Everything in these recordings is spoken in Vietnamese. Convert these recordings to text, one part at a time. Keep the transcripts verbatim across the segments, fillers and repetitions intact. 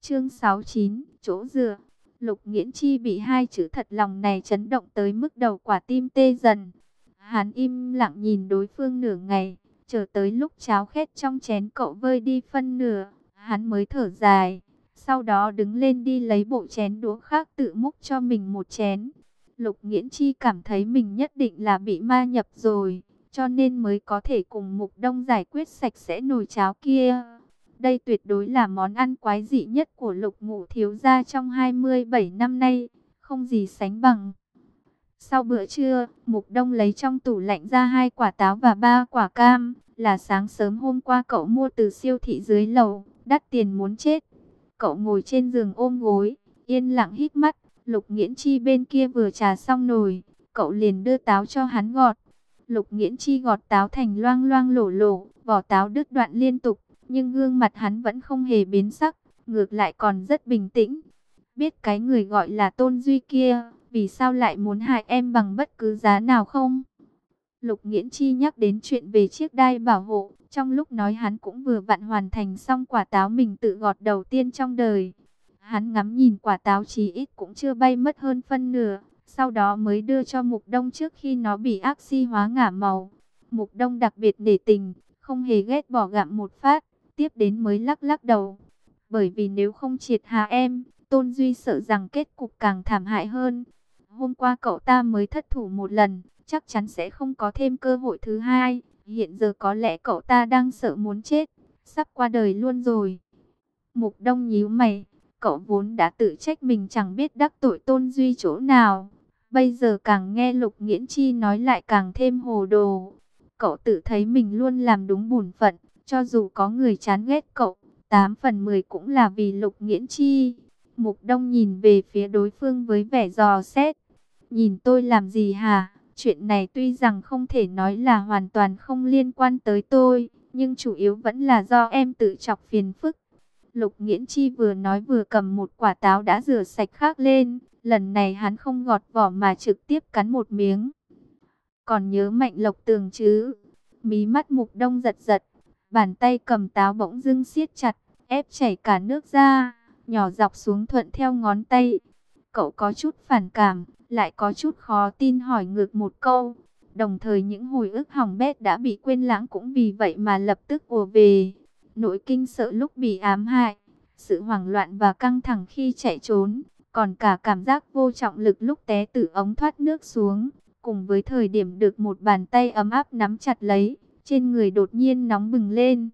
Chương sáu mươi chín, chỗ dựa. Lục Nghiễn Chi bị hai chữ thật lòng này chấn động tới mức đầu quả tim tê dần. Hắn im lặng nhìn đối phương nửa ngày, chờ tới lúc cháo khét trong chén cậu vơi đi phân nửa, hắn mới thở dài. Sau đó đứng lên đi lấy bộ chén đũa khác tự múc cho mình một chén. Lục Nghiễn Chi cảm thấy mình nhất định là bị ma nhập rồi, cho nên mới có thể cùng Mục Đông giải quyết sạch sẽ nồi cháo kia. Đây tuyệt đối là món ăn quái dị nhất của Lục Ngũ thiếu gia trong hai mươi bảy năm nay, không gì sánh bằng. Sau bữa trưa, Mục Đông lấy trong tủ lạnh ra hai quả táo và ba quả cam, là sáng sớm hôm qua cậu mua từ siêu thị dưới lầu, đắt tiền muốn chết. Cậu ngồi trên giường ôm gối, yên lặng hít mắt. Lục Nghiễn Chi bên kia vừa trà xong nồi, cậu liền đưa táo cho hắn gọt. Lục Nghiễn Chi gọt táo thành loang loang lổ lổ, vỏ táo đứt đoạn liên tục, nhưng gương mặt hắn vẫn không hề biến sắc, ngược lại còn rất bình tĩnh. Biết cái người gọi là Tôn Duy kia, vì sao lại muốn hại em bằng bất cứ giá nào không? Lục Nghiễn Chi nhắc đến chuyện về chiếc đai bảo hộ, trong lúc nói hắn cũng vừa vặn hoàn thành xong quả táo mình tự gọt đầu tiên trong đời. Hắn ngắm nhìn quả táo chí ít cũng chưa bay mất hơn phân nửa, sau đó mới đưa cho Mục Đông trước khi nó bị oxy hóa ngả màu. Mục Đông đặc biệt nể tình, không hề ghét bỏ gặm một phát, tiếp đến mới lắc lắc đầu. Bởi vì nếu không triệt hạ em, Tôn Duy sợ rằng kết cục càng thảm hại hơn. Hôm qua cậu ta mới thất thủ một lần, chắc chắn sẽ không có thêm cơ hội thứ hai. Hiện giờ có lẽ cậu ta đang sợ muốn chết, sắp qua đời luôn rồi. Mục Đông nhíu mày, cậu vốn đã tự trách mình chẳng biết đắc tội Tôn Duy chỗ nào. Bây giờ càng nghe Lục Nghiễn Chi nói lại càng thêm hồ đồ. Cậu tự thấy mình luôn làm đúng bổn phận, cho dù có người chán ghét cậu, tám phần mười cũng là vì Lục Nghiễn Chi. Mục Đông nhìn về phía đối phương với vẻ dò xét. Nhìn tôi làm gì hả? Chuyện này tuy rằng không thể nói là hoàn toàn không liên quan tới tôi, nhưng chủ yếu vẫn là do em tự chọc phiền phức. Lục Nghiễn Chi vừa nói vừa cầm một quả táo đã rửa sạch khác lên. Lần này hắn không gọt vỏ mà trực tiếp cắn một miếng. Còn nhớ Mạnh Lộc Tường chứ? Mí mắt Mục Đông giật giật. Bàn tay cầm táo bỗng dưng siết chặt, ép chảy cả nước ra, nhỏ dọc xuống thuận theo ngón tay. Cậu có chút phản cảm, lại có chút khó tin hỏi ngược một câu. Đồng thời những hồi ức hỏng bét đã bị quên lãng cũng vì vậy mà lập tức ùa về. Nỗi kinh sợ lúc bị ám hại, sự hoảng loạn và căng thẳng khi chạy trốn, còn cả cảm giác vô trọng lực lúc té từ ống thoát nước xuống, cùng với thời điểm được một bàn tay ấm áp nắm chặt lấy, trên người đột nhiên nóng bừng lên.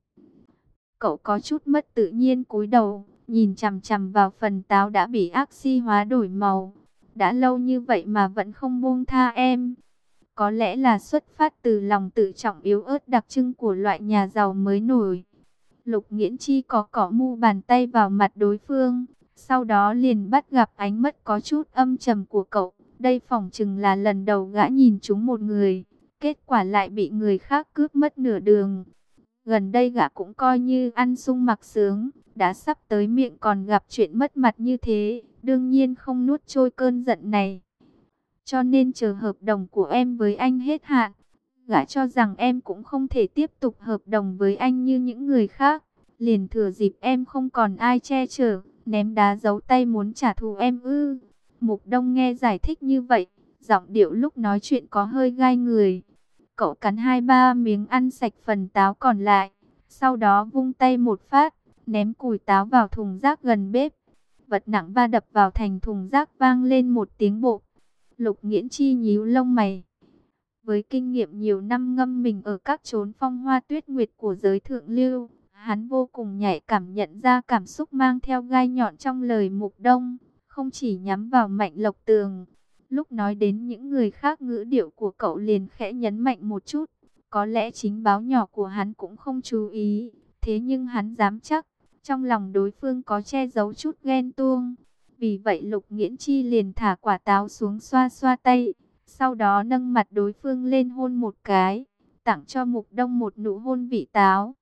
Cậu có chút mất tự nhiên cúi đầu, nhìn chằm chằm vào phần táo đã bị oxy hóa đổi màu. Đã lâu như vậy mà vẫn không buông tha em. Có lẽ là xuất phát từ lòng tự trọng yếu ớt đặc trưng của loại nhà giàu mới nổi. Lục Nghiễn Chi có cỏ mu bàn tay vào mặt đối phương, sau đó liền bắt gặp ánh mắt có chút âm trầm của cậu. Đây phỏng chừng là lần đầu gã nhìn trúng một người, kết quả lại bị người khác cướp mất nửa đường. Gần đây gã cũng coi như ăn sung mặc sướng, đã sắp tới miệng còn gặp chuyện mất mặt như thế, đương nhiên không nuốt trôi cơn giận này. Cho nên chờ hợp đồng của em với anh hết hạn, gã cho rằng em cũng không thể tiếp tục hợp đồng với anh như những người khác. Liền thừa dịp em không còn ai che chở, ném đá giấu tay muốn trả thù em ư. Mục Đông nghe giải thích như vậy, giọng điệu lúc nói chuyện có hơi gai người. Cậu cắn hai ba miếng ăn sạch phần táo còn lại, sau đó vung tay một phát, ném cùi táo vào thùng rác gần bếp. Vật nặng va đập vào thành thùng rác vang lên một tiếng bộp. Lục Nghiễn Chi nhíu lông mày. Với kinh nghiệm nhiều năm ngâm mình ở các chốn phong hoa tuyết nguyệt của giới thượng lưu, hắn vô cùng nhạy cảm nhận ra cảm xúc mang theo gai nhọn trong lời Mục Đông, không chỉ nhắm vào Mạnh Lộc Tường. Lúc nói đến những người khác ngữ điệu của cậu liền khẽ nhấn mạnh một chút, có lẽ chính báo nhỏ của hắn cũng không chú ý, thế nhưng hắn dám chắc, trong lòng đối phương có che giấu chút ghen tuông. Vì vậy Lục Nghiễn Chi liền thả quả táo xuống xoa xoa tay, sau đó nâng mặt đối phương lên hôn một cái, tặng cho Mục Đông một nụ hôn vị táo.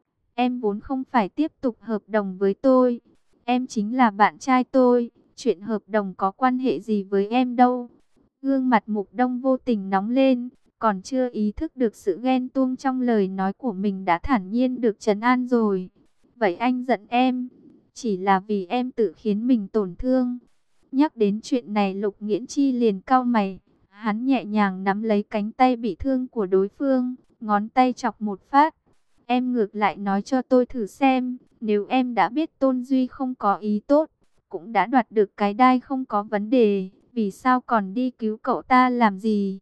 Em vốn không phải tiếp tục hợp đồng với tôi, em chính là bạn trai tôi, chuyện hợp đồng có quan hệ gì với em đâu. Gương mặt Mục Đông vô tình nóng lên, còn chưa ý thức được sự ghen tuông trong lời nói của mình đã thản nhiên được trấn an rồi. Vậy anh giận em, chỉ là vì em tự khiến mình tổn thương. Nhắc đến chuyện này Lục Nghiễn Chi liền cau mày. Hắn nhẹ nhàng nắm lấy cánh tay bị thương của đối phương, ngón tay chọc một phát. Em ngược lại nói cho tôi thử xem, nếu em đã biết Tôn Duy không có ý tốt, cũng đã đoạt được cái đai không có vấn đề, vì sao còn đi cứu cậu ta làm gì?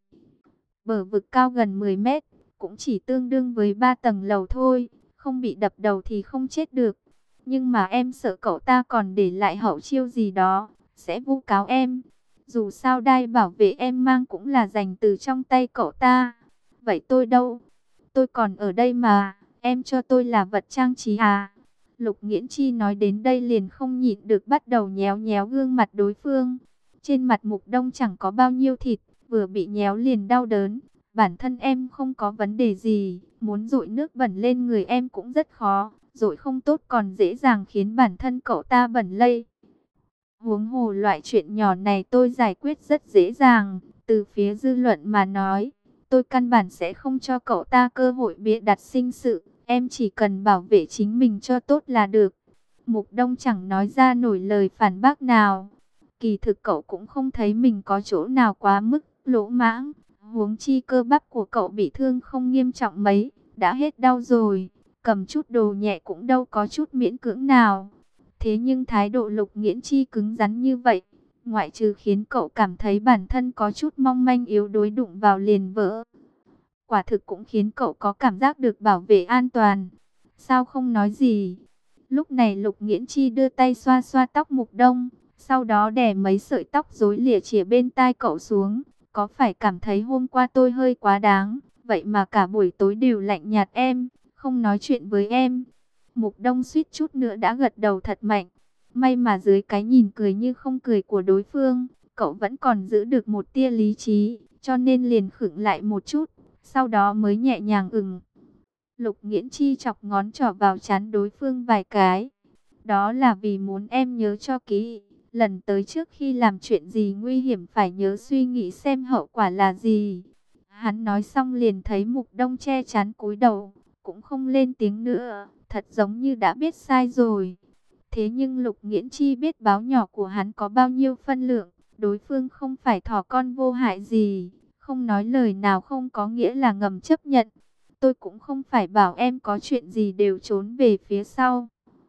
Bờ vực cao gần mười mét, cũng chỉ tương đương với ba tầng lầu thôi, không bị đập đầu thì không chết được. Nhưng mà em sợ cậu ta còn để lại hậu chiêu gì đó, sẽ vu cáo em. Dù sao đai bảo vệ em mang cũng là dành từ trong tay cậu ta. Vậy tôi đâu? Tôi còn ở đây mà, em cho tôi là vật trang trí à? Lục Nghiễn Chi nói đến đây liền không nhịn được bắt đầu nhéo nhéo gương mặt đối phương. Trên mặt Mục Đông chẳng có bao nhiêu thịt, vừa bị nhéo liền đau đớn. Bản thân em không có vấn đề gì, muốn dội nước bẩn lên người em cũng rất khó. Dội không tốt còn dễ dàng khiến bản thân cậu ta bẩn lây. Huống hồ loại chuyện nhỏ này tôi giải quyết rất dễ dàng. Từ phía dư luận mà nói, tôi căn bản sẽ không cho cậu ta cơ hội bịa đặt sinh sự. Em chỉ cần bảo vệ chính mình cho tốt là được. Mục Đông chẳng nói ra nổi lời phản bác nào. Kỳ thực cậu cũng không thấy mình có chỗ nào quá mức lỗ mãng. Huống chi cơ bắp của cậu bị thương không nghiêm trọng mấy, đã hết đau rồi. Cầm chút đồ nhẹ cũng đâu có chút miễn cưỡng nào. Thế nhưng thái độ Lục Nghiễn Chi cứng rắn như vậy, ngoại trừ khiến cậu cảm thấy bản thân có chút mong manh yếu đuối đụng vào liền vỡ, quả thực cũng khiến cậu có cảm giác được bảo vệ an toàn. Sao không nói gì? Lúc này Lục Nghiễn Chi đưa tay xoa xoa tóc Mục Đông, sau đó đè mấy sợi tóc rối lìa chìa bên tai cậu xuống. Có phải cảm thấy hôm qua tôi hơi quá đáng, vậy mà cả buổi tối đều lạnh nhạt em, không nói chuyện với em? Mục Đông suýt chút nữa đã gật đầu thật mạnh. May mà dưới cái nhìn cười như không cười của đối phương, cậu vẫn còn giữ được một tia lý trí, cho nên liền khựng lại một chút, sau đó mới nhẹ nhàng ừm. Lục Nghiễn Chi chọc ngón trỏ vào trán đối phương vài cái. Đó là vì muốn em nhớ cho kỹ, lần tới trước khi làm chuyện gì nguy hiểm phải nhớ suy nghĩ xem hậu quả là gì. Hắn nói xong liền thấy Mục Đông che chắn cúi đầu, cũng không lên tiếng nữa, thật giống như đã biết sai rồi. Thế nhưng Lục Nghiễn Chi biết báo nhỏ của hắn có bao nhiêu phân lượng, đối phương không phải thỏ con vô hại gì, không nói lời nào không có nghĩa là ngầm chấp nhận. Tôi cũng không phải bảo em có chuyện gì đều trốn về phía sau.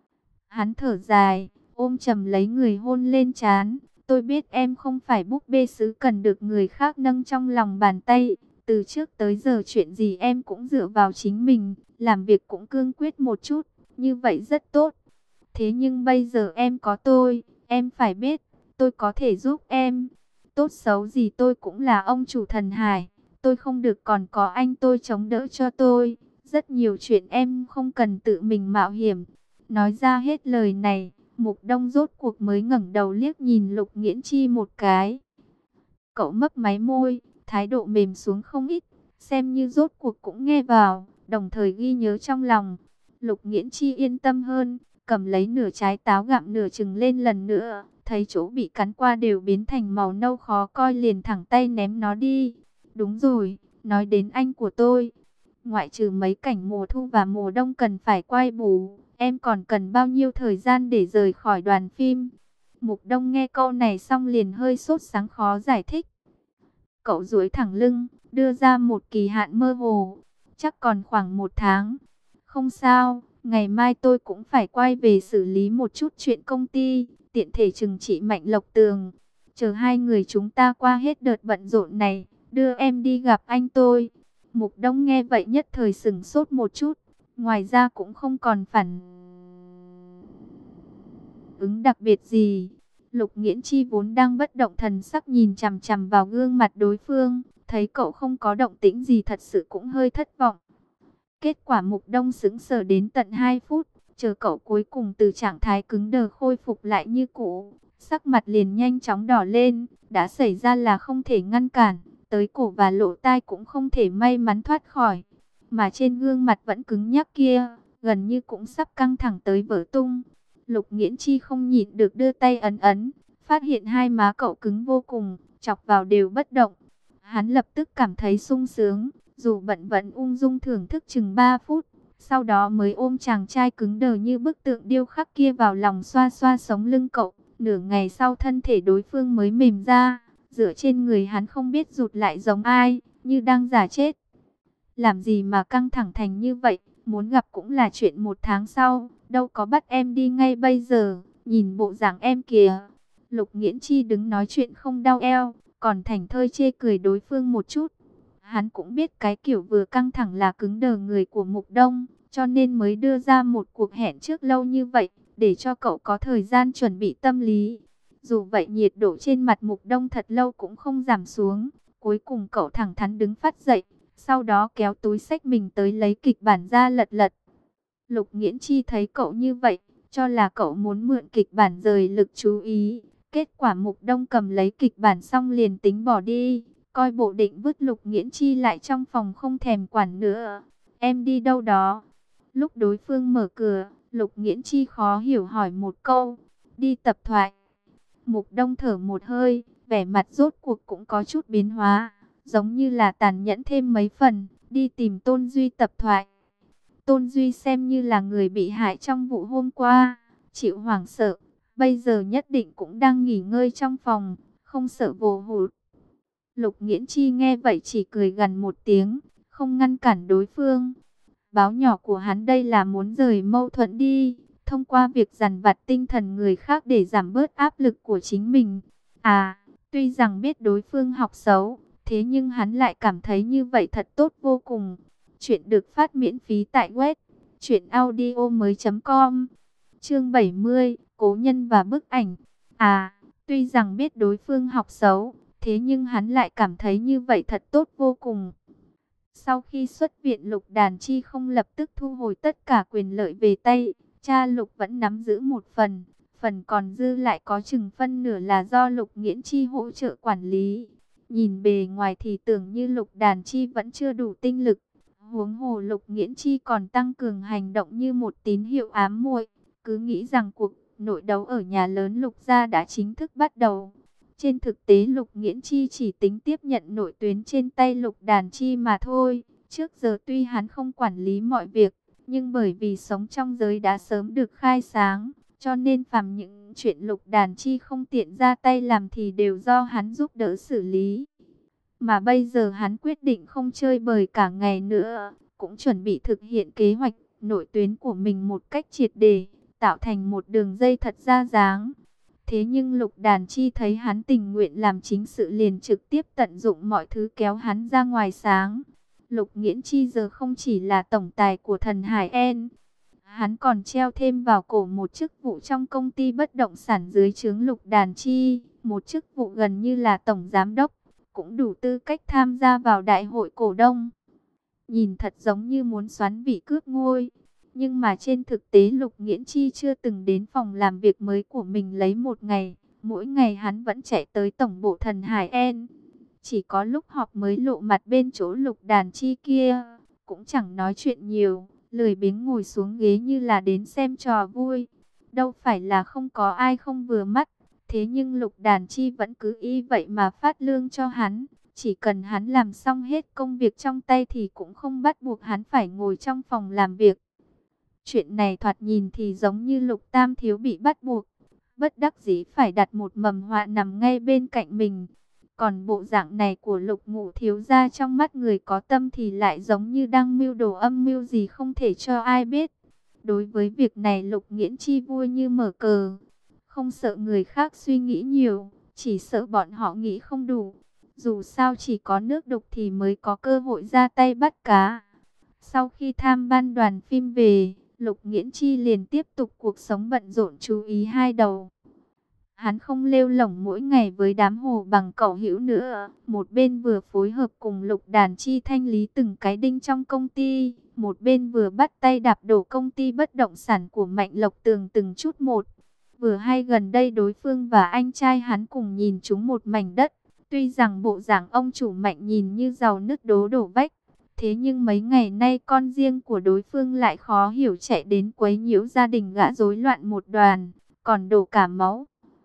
Hắn thở dài, ôm chầm lấy người hôn lên trán. Tôi biết em không phải búp bê sứ cần được người khác nâng trong lòng bàn tay. Từ trước tới giờ chuyện gì em cũng dựa vào chính mình, làm việc cũng cương quyết một chút, như vậy rất tốt. Thế nhưng bây giờ em có tôi, em phải biết, tôi có thể giúp em. Tốt xấu gì tôi cũng là ông chủ thần hải, tôi không được còn có anh tôi chống đỡ cho tôi. Rất nhiều chuyện em không cần tự mình mạo hiểm. Nói ra hết lời này, Mục Đông rốt cuộc mới ngẩng đầu liếc nhìn Lục Nghiễn Chi một cái. Cậu mấp máy môi, thái độ mềm xuống không ít, xem như rốt cuộc cũng nghe vào, đồng thời ghi nhớ trong lòng. Lục Nghiễn Chi yên tâm hơn, cầm lấy nửa trái táo gặm nửa chừng lên lần nữa, thấy chỗ bị cắn qua đều biến thành màu nâu khó coi liền thẳng tay ném nó đi. Đúng rồi, nói đến anh của tôi, ngoại trừ mấy cảnh mùa thu và mùa đông cần phải quay bù, em còn cần bao nhiêu thời gian để rời khỏi đoàn phim? Mục Đông nghe câu này xong liền hơi sốt sắng khó giải thích. Cậu duỗi thẳng lưng, đưa ra một kỳ hạn mơ hồ, chắc còn khoảng một tháng. Không sao, ngày mai tôi cũng phải quay về xử lý một chút chuyện công ty, tiện thể trừng trị Mạnh Lộc Tường. Chờ hai người chúng ta qua hết đợt bận rộn này, đưa em đi gặp anh tôi. Mục Đông nghe vậy nhất thời sửng sốt một chút, ngoài ra cũng không còn phản ứng đặc biệt gì. Lục Nghiễn Chi vốn đang bất động thần sắc nhìn chằm chằm vào gương mặt đối phương, thấy cậu không có động tĩnh gì thật sự cũng hơi thất vọng. Kết quả Mục Đông sững sờ đến tận hai phút, chờ cậu cuối cùng từ trạng thái cứng đờ khôi phục lại như cũ, sắc mặt liền nhanh chóng đỏ lên, đã xảy ra là không thể ngăn cản, tới cổ và lỗ tai cũng không thể may mắn thoát khỏi, mà trên gương mặt vẫn cứng nhắc kia, gần như cũng sắp căng thẳng tới vỡ tung. Lục Nghiễn Chi không nhịn được đưa tay ấn ấn, phát hiện hai má cậu cứng vô cùng, chọc vào đều bất động. Hắn lập tức cảm thấy sung sướng, dù bận vẫn ung dung thưởng thức chừng ba phút, Sau đó mới ôm chàng trai cứng đờ như bức tượng điêu khắc kia vào lòng, xoa xoa sống lưng cậu. Nửa ngày sau thân thể đối phương mới mềm ra, dựa trên người hắn không biết rụt lại giống ai, như đang giả chết. Làm gì mà căng thẳng thành như vậy, muốn gặp cũng là chuyện một tháng sau, đâu có bắt em đi ngay bây giờ, nhìn bộ dạng em kìa. Lục Nghiễn Chi đứng nói chuyện không đau eo, còn thảnh thơi chê cười đối phương một chút. Hắn cũng biết cái kiểu vừa căng thẳng là cứng đờ người của Mục Đông, cho nên mới đưa ra một cuộc hẹn trước lâu như vậy, để cho cậu có thời gian chuẩn bị tâm lý. Dù vậy nhiệt độ trên mặt Mục Đông thật lâu cũng không giảm xuống, cuối cùng cậu thẳng thắn đứng phát dậy, sau đó kéo túi xách mình tới lấy kịch bản ra lật lật. Lục Nghiễn Chi thấy cậu như vậy, cho là cậu muốn mượn kịch bản rời lực chú ý. Kết quả Mục Đông cầm lấy kịch bản xong liền tính bỏ đi, coi bộ định vứt Lục Nghiễn Chi lại trong phòng không thèm quản nữa. Em đi đâu đó? Lúc đối phương mở cửa, Lục Nghiễn Chi khó hiểu hỏi một câu. Đi tập thoại. Mục Đông thở một hơi, vẻ mặt rốt cuộc cũng có chút biến hóa, giống như là tàn nhẫn thêm mấy phần, đi tìm Tôn Duy tập thoại. Tôn Duy xem như là người bị hại trong vụ hôm qua, chịu hoảng sợ, bây giờ nhất định cũng đang nghỉ ngơi trong phòng, không sợ vồ hụt. Lục Nghiễn Chi nghe vậy chỉ cười gằn một tiếng, không ngăn cản đối phương. Báo nhỏ của hắn đây là muốn rời mâu thuẫn đi, thông qua việc dằn vặt tinh thần người khác để giảm bớt áp lực của chính mình. À, tuy rằng biết đối phương học xấu, thế nhưng hắn lại cảm thấy như vậy thật tốt vô cùng. Chuyện được phát miễn phí tại web truyện audio mới chấm com. Chương bảy mươi, Cố nhân và bức ảnh. À, tuy rằng biết đối phương học xấu, thế nhưng hắn lại cảm thấy như vậy thật tốt vô cùng. Sau khi xuất viện, Lục Đàn Chi không lập tức thu hồi tất cả quyền lợi về tay, cha Lục vẫn nắm giữ một phần, phần còn dư lại có chừng phân nửa là do Lục Nghiễn Chi hỗ trợ quản lý. Nhìn bề ngoài thì tưởng như Lục Đàn Chi vẫn chưa đủ tinh lực, huống hồ Lục Nghiễn Chi còn tăng cường hành động như một tín hiệu ám muội, cứ nghĩ rằng cuộc nội đấu ở nhà lớn Lục gia đã chính thức bắt đầu. Trên thực tế Lục Nghiễn Chi chỉ tính tiếp nhận nội tuyến trên tay Lục Đàn Chi mà thôi. Trước giờ tuy hắn không quản lý mọi việc, nhưng bởi vì sống trong giới đã sớm được khai sáng, cho nên phàm những chuyện Lục Đàn Chi không tiện ra tay làm thì đều do hắn giúp đỡ xử lý. Mà bây giờ hắn quyết định không chơi bời cả ngày nữa, cũng chuẩn bị thực hiện kế hoạch nội tuyến của mình một cách triệt để, tạo thành một đường dây thật ra dáng. Thế nhưng Lục Đàn Chi thấy hắn tình nguyện làm chính sự liền trực tiếp tận dụng mọi thứ kéo hắn ra ngoài sáng. Lục Nghiễn Chi giờ không chỉ là tổng tài của Thần Hải En, hắn còn treo thêm vào cổ một chức vụ trong công ty bất động sản dưới trướng Lục Đàn Chi, một chức vụ gần như là tổng giám đốc, cũng đủ tư cách tham gia vào đại hội cổ đông. Nhìn thật giống như muốn xoán vị cướp ngôi. Nhưng mà trên thực tế Lục Nghiễn Chi chưa từng đến phòng làm việc mới của mình lấy một ngày. Mỗi ngày hắn vẫn chạy tới tổng bộ Thần Hải En. Chỉ có lúc họp mới lộ mặt bên chỗ Lục Đàn Chi kia. Cũng chẳng nói chuyện nhiều, lười biếng ngồi xuống ghế như là đến xem trò vui. Đâu phải là không có ai không vừa mắt. Thế nhưng Lục Đàn Chi vẫn cứ y vậy mà phát lương cho hắn. Chỉ cần hắn làm xong hết công việc trong tay thì cũng không bắt buộc hắn phải ngồi trong phòng làm việc. Chuyện này thoạt nhìn thì giống như Lục Tam Thiếu bị bắt buộc, bất đắc dĩ phải đặt một mầm họa nằm ngay bên cạnh mình. Còn bộ dạng này của Lục Ngũ Thiếu gia trong mắt người có tâm thì lại giống như đang mưu đồ âm mưu gì không thể cho ai biết. Đối với việc này Lục Nghiễn Chi vui như mở cờ, không sợ người khác suy nghĩ nhiều, chỉ sợ bọn họ nghĩ không đủ. Dù sao chỉ có nước đục thì mới có cơ hội ra tay bắt cá. Sau khi tham ban đoàn phim về, Lục Nghiễn Chi liền tiếp tục cuộc sống bận rộn chú ý hai đầu. Hắn không lêu lổng mỗi ngày với đám hồ bằng cẩu hữu nữa. Một bên vừa phối hợp cùng Lục Đàn Chi thanh lý từng cái đinh trong công ty. Một bên vừa bắt tay đạp đổ công ty bất động sản của Mạnh Lộc Tường từng chút một. Vừa hay gần đây đối phương và anh trai hắn cùng nhìn trúng một mảnh đất. Tuy rằng bộ dạng ông chủ Mạnh nhìn như giàu nứt đố đổ vách. Thế nhưng mấy ngày nay con riêng của đối phương lại khó hiểu chạy đến quấy nhiễu gia đình gã rối loạn một đoàn, còn đổ cả máu.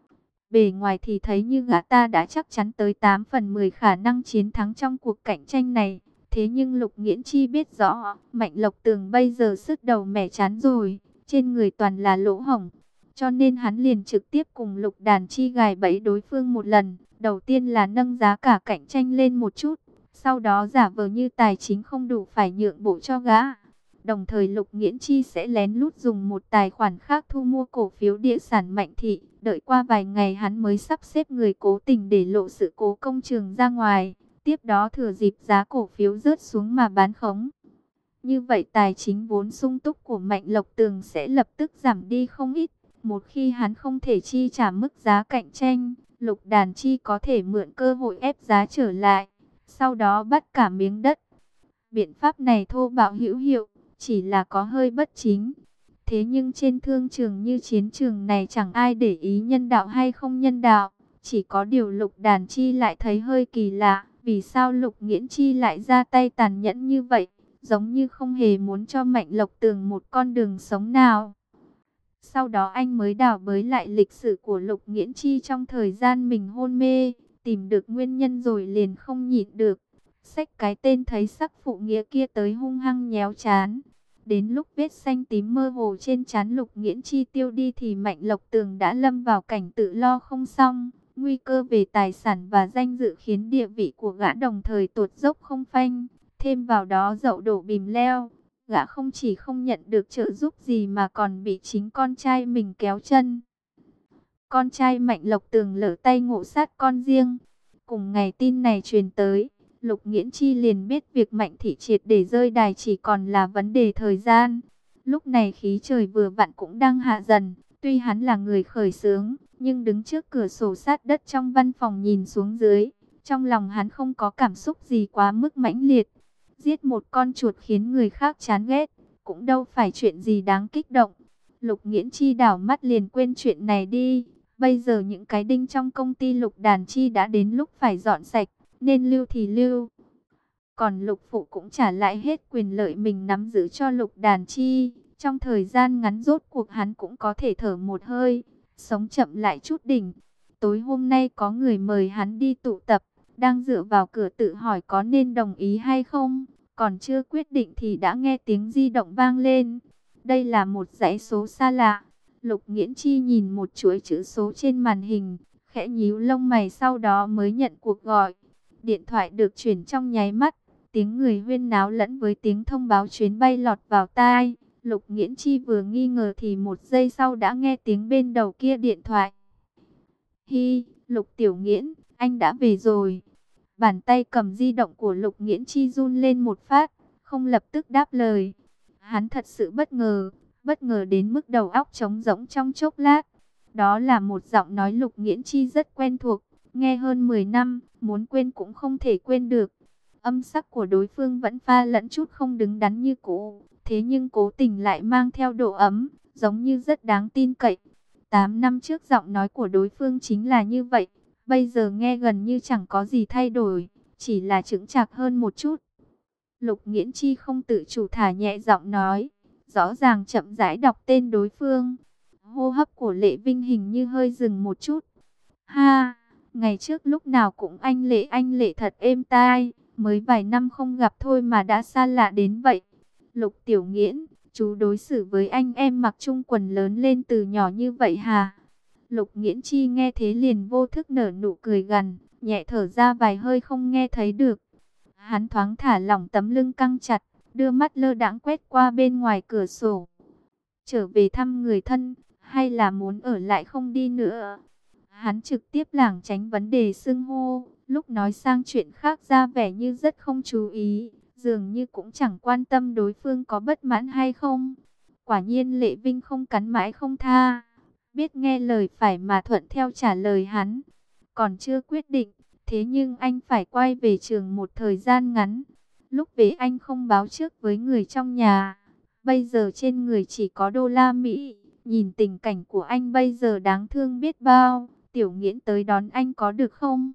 Bề ngoài thì thấy như gã ta đã chắc chắn tới tám phần mười khả năng chiến thắng trong cuộc cạnh tranh này. Thế nhưng Lục Nghiễn Chi biết rõ, Mạnh Lộc Tường bây giờ sứt đầu mẻ chán rồi, trên người toàn là lỗ hổng. Cho nên hắn liền trực tiếp cùng Lục Đàn Chi gài bẫy đối phương một lần. Đầu tiên là nâng giá cả cạnh tranh lên một chút, sau đó giả vờ như tài chính không đủ phải nhượng bộ cho gã. Đồng thời Lục Nghiễn Chi sẽ lén lút dùng một tài khoản khác thu mua cổ phiếu địa sản Mạnh Thị. Đợi qua vài ngày hắn mới sắp xếp người cố tình để lộ sự cố công trường ra ngoài. Tiếp đó thừa dịp giá cổ phiếu rớt xuống mà bán khống. Như vậy tài chính vốn sung túc của Mạnh Lộc Tường sẽ lập tức giảm đi không ít. Một khi hắn không thể chi trả mức giá cạnh tranh, Lục Đàn Chi có thể mượn cơ hội ép giá trở lại, sau đó bắt cả miếng đất. Biện pháp này thô bạo hữu hiệu, chỉ là có hơi bất chính. Thế nhưng trên thương trường như chiến trường này chẳng ai để ý nhân đạo hay không nhân đạo. Chỉ có điều Lục Đàn Chi lại thấy hơi kỳ lạ. Vì sao Lục Nghiễn Chi lại ra tay tàn nhẫn như vậy? Giống như không hề muốn cho Mạnh Lộc Tường một con đường sống nào. Sau đó anh mới đào bới lại lịch sử của Lục Nghiễn Chi trong thời gian mình hôn mê. Tìm được nguyên nhân rồi liền không nhịn được. Xách cái tên thấy sắc phụ nghĩa kia tới hung hăng nhéo chán. Đến lúc vết xanh tím mơ hồ trên trán Lục Nghiễn Chi tiêu đi thì Mạnh Lộc Tường đã lâm vào cảnh tự lo không xong. Nguy cơ về tài sản và danh dự khiến địa vị của gã đồng thời tụt dốc không phanh. Thêm vào đó dậu đổ bìm leo. Gã không chỉ không nhận được trợ giúp gì mà còn bị chính con trai mình kéo chân. Con trai Mạnh Lộc Tường lỡ tay ngộ sát con riêng. Cùng ngày tin này truyền tới, Lục Nghiễn Chi liền biết việc Mạnh Thị triệt để rơi đài chỉ còn là vấn đề thời gian. Lúc này khí trời vừa vặn cũng đang hạ dần. Tuy hắn là người khởi xướng, nhưng đứng trước cửa sổ sát đất trong văn phòng nhìn xuống dưới, trong lòng hắn không có cảm xúc gì quá mức mãnh liệt. Giết một con chuột khiến người khác chán ghét, cũng đâu phải chuyện gì đáng kích động. Lục Nghiễn Chi đảo mắt liền quên chuyện này đi. Bây giờ những cái đinh trong công ty Lục Đàn Chi đã đến lúc phải dọn sạch, nên lưu thì lưu. Còn Lục Phụ cũng trả lại hết quyền lợi mình nắm giữ cho Lục Đàn Chi. Trong thời gian ngắn rốt cuộc hắn cũng có thể thở một hơi, sống chậm lại chút đỉnh. Tối hôm nay có người mời hắn đi tụ tập, đang dựa vào cửa tự hỏi có nên đồng ý hay không. Còn chưa quyết định thì đã nghe tiếng di động vang lên. Đây là một dãy số xa lạ. Lục Nghiễn Chi nhìn một chuỗi chữ số trên màn hình, khẽ nhíu lông mày sau đó mới nhận cuộc gọi. Điện thoại được chuyển trong nháy mắt, tiếng người huyên náo lẫn với tiếng thông báo chuyến bay lọt vào tai. Lục Nghiễn Chi vừa nghi ngờ thì một giây sau đã nghe tiếng bên đầu kia điện thoại. Hi, Lục Tiểu Nghiễn, anh đã về rồi. Bàn tay cầm di động của Lục Nghiễn Chi run lên một phát, không lập tức đáp lời. Hắn thật sự bất ngờ, bất ngờ đến mức đầu óc trống rỗng trong chốc lát. Đó là một giọng nói Lục Nghiễn Chi rất quen thuộc, nghe hơn mười năm, muốn quên cũng không thể quên được. Âm sắc của đối phương vẫn pha lẫn chút không đứng đắn như cũ, thế nhưng cố tình lại mang theo độ ấm, giống như rất đáng tin cậy. Tám năm trước giọng nói của đối phương chính là như vậy, bây giờ nghe gần như chẳng có gì thay đổi, chỉ là chững chạc hơn một chút. Lục Nghiễn Chi không tự chủ thả nhẹ giọng nói, rõ ràng chậm rãi đọc tên đối phương. Hô hấp của Lệ Vinh hình như hơi dừng một chút. Ha, ngày trước lúc nào cũng anh Lệ anh Lệ thật êm tai, mới vài năm không gặp thôi mà đã xa lạ đến vậy. Lục Tiểu Nghiễn, chú đối xử với anh em mặc chung quần lớn lên từ nhỏ như vậy hả? Lục Nghiễn Chi nghe thế liền vô thức nở nụ cười gằn, nhẹ thở ra vài hơi không nghe thấy được. Hắn thoáng thả lỏng tấm lưng căng chặt, đưa mắt lơ đãng quét qua bên ngoài cửa sổ. Trở về thăm người thân, hay là muốn ở lại không đi nữa? Hắn trực tiếp lảng tránh vấn đề xưng hô, lúc nói sang chuyện khác ra vẻ như rất không chú ý, dường như cũng chẳng quan tâm đối phương có bất mãn hay không. Quả nhiên Lệ Vinh không cắn mãi không tha, biết nghe lời phải mà thuận theo trả lời hắn. Còn chưa quyết định, thế nhưng anh phải quay về trường một thời gian ngắn. Lúc về anh không báo trước với người trong nhà, bây giờ trên người chỉ có đô la Mỹ. Nhìn tình cảnh của anh bây giờ đáng thương biết bao. Tiểu Nghiễn tới đón anh có được không?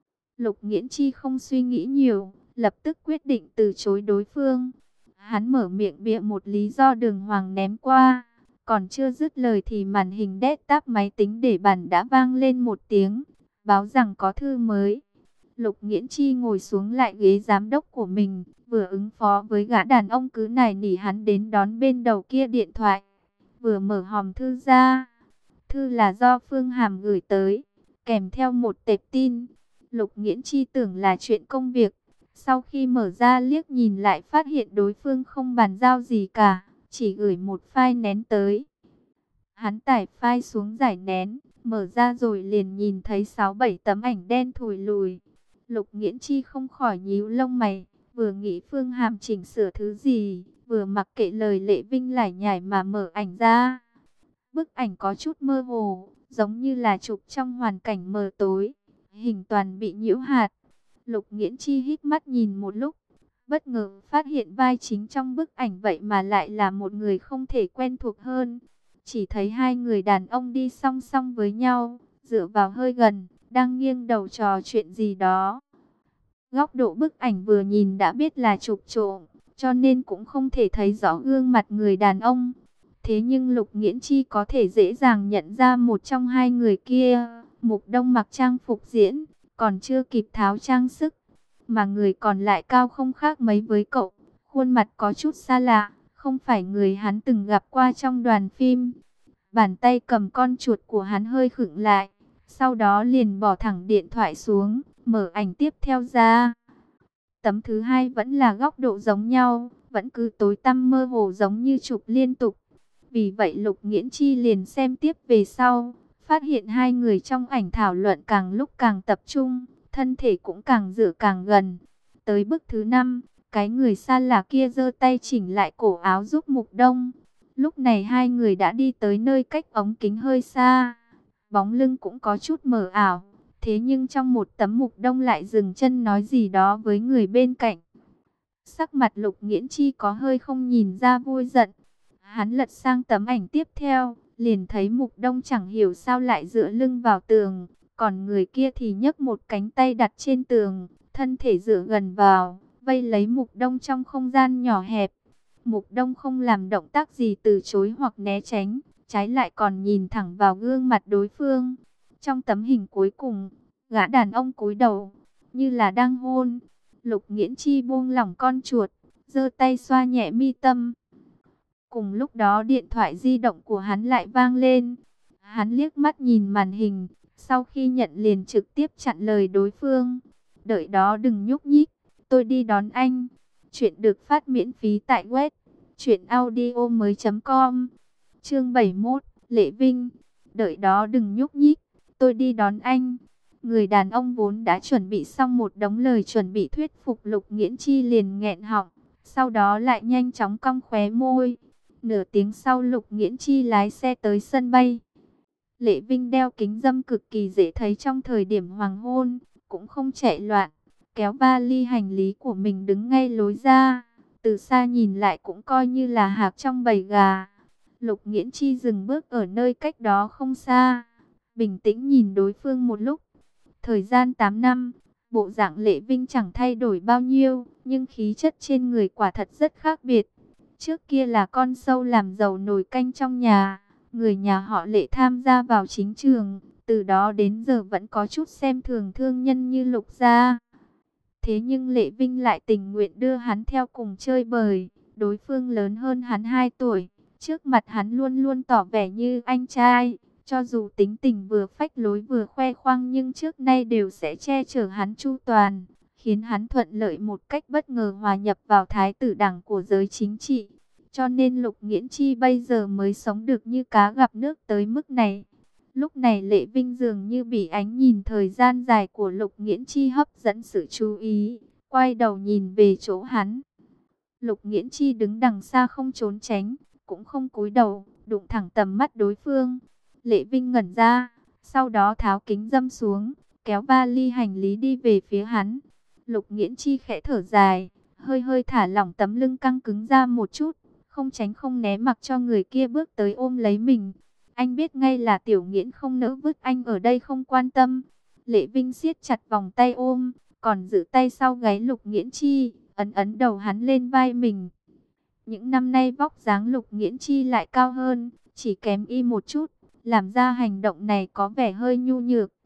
Lục Nghiễn Chi không suy nghĩ nhiều, lập tức quyết định từ chối đối phương. Hắn mở miệng bịa một lý do đường hoàng ném qua. Còn chưa dứt lời thì màn hình desktop máy tính để bàn đã vang lên một tiếng, báo rằng có thư mới. Lục Nghiễn Chi ngồi xuống lại ghế giám đốc của mình, vừa ứng phó với gã đàn ông cứ nài nỉ hắn đến đón bên đầu kia điện thoại, vừa mở hòm thư ra. Thư là do Phương Hàm gửi tới, kèm theo một tệp tin. Lục Nghiễn Chi tưởng là chuyện công việc, sau khi mở ra liếc nhìn lại phát hiện đối phương không bàn giao gì cả, chỉ gửi một file nén tới. Hắn tải file xuống giải nén, mở ra rồi liền nhìn thấy sáu bảy tấm ảnh đen thùi lùi. Lục Nghiễn Chi không khỏi nhíu lông mày, vừa nghĩ Phương Hàm chỉnh sửa thứ gì, vừa mặc kệ lời Lệ Vinh lải nhải mà mở ảnh ra. Bức ảnh có chút mơ hồ, giống như là chụp trong hoàn cảnh mờ tối, hình toàn bị nhiễu hạt. Lục Nghiễn Chi hít mắt nhìn một lúc, bất ngờ phát hiện vai chính trong bức ảnh vậy mà lại là một người không thể quen thuộc hơn. Chỉ thấy hai người đàn ông đi song song với nhau, dựa vào hơi gần, đang nghiêng đầu trò chuyện gì đó. Góc độ bức ảnh vừa nhìn đã biết là chụp trộm, cho nên cũng không thể thấy rõ gương mặt người đàn ông. Thế nhưng Lục Nghiễn Chi có thể dễ dàng nhận ra một trong hai người kia. Mục Đông mặc trang phục diễn, còn chưa kịp tháo trang sức, mà người còn lại cao không khác mấy với cậu. Khuôn mặt có chút xa lạ, không phải người hắn từng gặp qua trong đoàn phim. Bàn tay cầm con chuột của hắn hơi khựng lại, sau đó liền bỏ thẳng điện thoại xuống, mở ảnh tiếp theo ra. Tấm thứ hai vẫn là góc độ giống nhau, vẫn cứ tối tăm mơ hồ giống như chụp liên tục. Vì vậy Lục Nghiễn Chi liền xem tiếp về sau, phát hiện hai người trong ảnh thảo luận càng lúc càng tập trung, thân thể cũng càng dựa càng gần. Tới bức thứ năm, cái người xa lạ kia giơ tay chỉnh lại cổ áo giúp Mục Đông. Lúc này hai người đã đi tới nơi cách ống kính hơi xa, bóng lưng cũng có chút mờ ảo. Thế nhưng trong một tấm Mục Đông lại dừng chân nói gì đó với người bên cạnh. Sắc mặt Lục Nghiễn Chi có hơi không nhìn ra vui giận. Hắn lật sang tấm ảnh tiếp theo, liền thấy Mục Đông chẳng hiểu sao lại dựa lưng vào tường, còn người kia thì nhấc một cánh tay đặt trên tường, thân thể dựa gần vào, vây lấy Mục Đông trong không gian nhỏ hẹp. Mục Đông không làm động tác gì từ chối hoặc né tránh, trái lại còn nhìn thẳng vào gương mặt đối phương. Trong tấm hình cuối cùng, gã đàn ông cúi đầu, như là đang hôn. Lục Nghiễn Chi buông lỏng con chuột, giơ tay xoa nhẹ mi tâm. Cùng lúc đó điện thoại di động của hắn lại vang lên. Hắn liếc mắt nhìn màn hình, sau khi nhận liền trực tiếp chặn lời đối phương. Đợi đó đừng nhúc nhích, tôi đi đón anh. Chuyện được phát miễn phí tại web truyện audio mới chấm com. Chương bảy mươi mốt, Lệ Vinh. Đợi đó đừng nhúc nhích, tôi đi đón anh. Người đàn ông vốn đã chuẩn bị xong một đống lời chuẩn bị thuyết phục Lục Nghiễn Chi liền nghẹn họng, sau đó lại nhanh chóng cong khóe môi. Nửa tiếng sau Lục Nghiễn Chi lái xe tới sân bay. Lệ Vinh đeo kính râm cực kỳ dễ thấy trong thời điểm hoàng hôn, cũng không chạy loạn, kéo vali hành lý của mình đứng ngay lối ra. Từ xa nhìn lại cũng coi như là hạc trong bầy gà. Lục Nghiễn Chi dừng bước ở nơi cách đó không xa, bình tĩnh nhìn đối phương một lúc. Thời gian tám năm, bộ dạng Lệ Vinh chẳng thay đổi bao nhiêu, nhưng khí chất trên người quả thật rất khác biệt. Trước kia là con sâu làm giàu nồi canh trong nhà, người nhà họ Lệ tham gia vào chính trường, từ đó đến giờ vẫn có chút xem thường thương nhân như Lục gia. Thế nhưng Lệ Vinh lại tình nguyện đưa hắn theo cùng chơi bời. Đối phương lớn hơn hắn hai tuổi, trước mặt hắn luôn luôn tỏ vẻ như anh trai. Cho dù tính tình vừa phách lối vừa khoe khoang nhưng trước nay đều sẽ che chở hắn chu toàn, khiến hắn thuận lợi một cách bất ngờ hòa nhập vào thái tử đảng của giới chính trị. Cho nên Lục Nghiễn Chi bây giờ mới sống được như cá gặp nước tới mức này. Lúc này Lệ Vinh dường như bị ánh nhìn thời gian dài của Lục Nghiễn Chi hấp dẫn sự chú ý, quay đầu nhìn về chỗ hắn. Lục Nghiễn Chi đứng đằng xa không trốn tránh, cũng không cúi đầu, đụng thẳng tầm mắt đối phương. Lệ Vinh ngẩn ra, sau đó tháo kính râm xuống, kéo vali hành lý đi về phía hắn. Lục Nghiễn Chi khẽ thở dài, hơi hơi thả lỏng tấm lưng căng cứng ra một chút, không tránh không né mặc cho người kia bước tới ôm lấy mình. Anh biết ngay là Tiểu Nghiễn không nỡ vứt anh ở đây không quan tâm. Lệ Vinh siết chặt vòng tay ôm, còn giữ tay sau gáy Lục Nghiễn Chi, ấn ấn đầu hắn lên vai mình. Những năm nay vóc dáng Lục Nghiễn Chi lại cao hơn, chỉ kém y một chút, làm ra hành động này có vẻ hơi nhu nhược.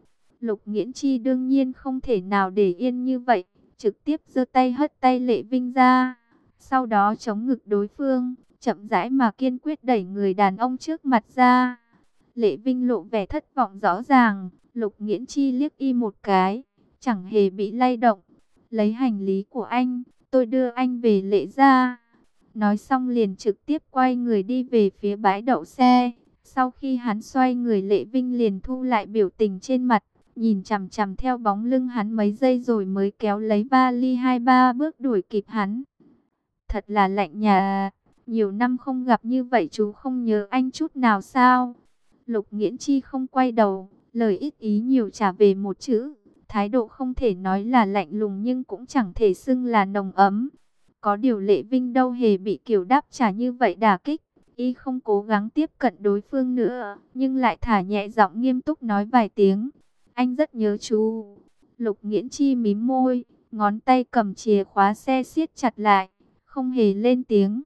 Lục Nghiễn Chi đương nhiên không thể nào để yên như vậy, trực tiếp giơ tay hất tay Lệ Vinh ra, sau đó chống ngực đối phương, chậm rãi mà kiên quyết đẩy người đàn ông trước mặt ra. Lệ Vinh lộ vẻ thất vọng rõ ràng, Lục Nghiễn Chi liếc y một cái, chẳng hề bị lay động. Lấy hành lý của anh, tôi đưa anh về Lệ gia. Nói xong liền trực tiếp quay người đi về phía bãi đậu xe. Sau khi hắn xoay người, Lệ Vinh liền thu lại biểu tình trên mặt, nhìn chằm chằm theo bóng lưng hắn mấy giây rồi mới kéo lấy vali hai ba bước đuổi kịp hắn. Thật là lạnh nhà, nhiều năm không gặp như vậy chú không nhớ anh chút nào sao? Lục Nghiễn Chi không quay đầu, lời ít ý nhiều trả về một chữ. Thái độ không thể nói là lạnh lùng nhưng cũng chẳng thể xưng là nồng ấm. Có điều Lệ Vinh đâu hề bị kiểu đáp trả như vậy đả kích. Y không cố gắng tiếp cận đối phương nữa, nhưng lại thả nhẹ giọng nghiêm túc nói vài tiếng. Anh rất nhớ chú. Lục Nghiễn Chi mím môi, ngón tay cầm chìa khóa xe siết chặt lại, không hề lên tiếng.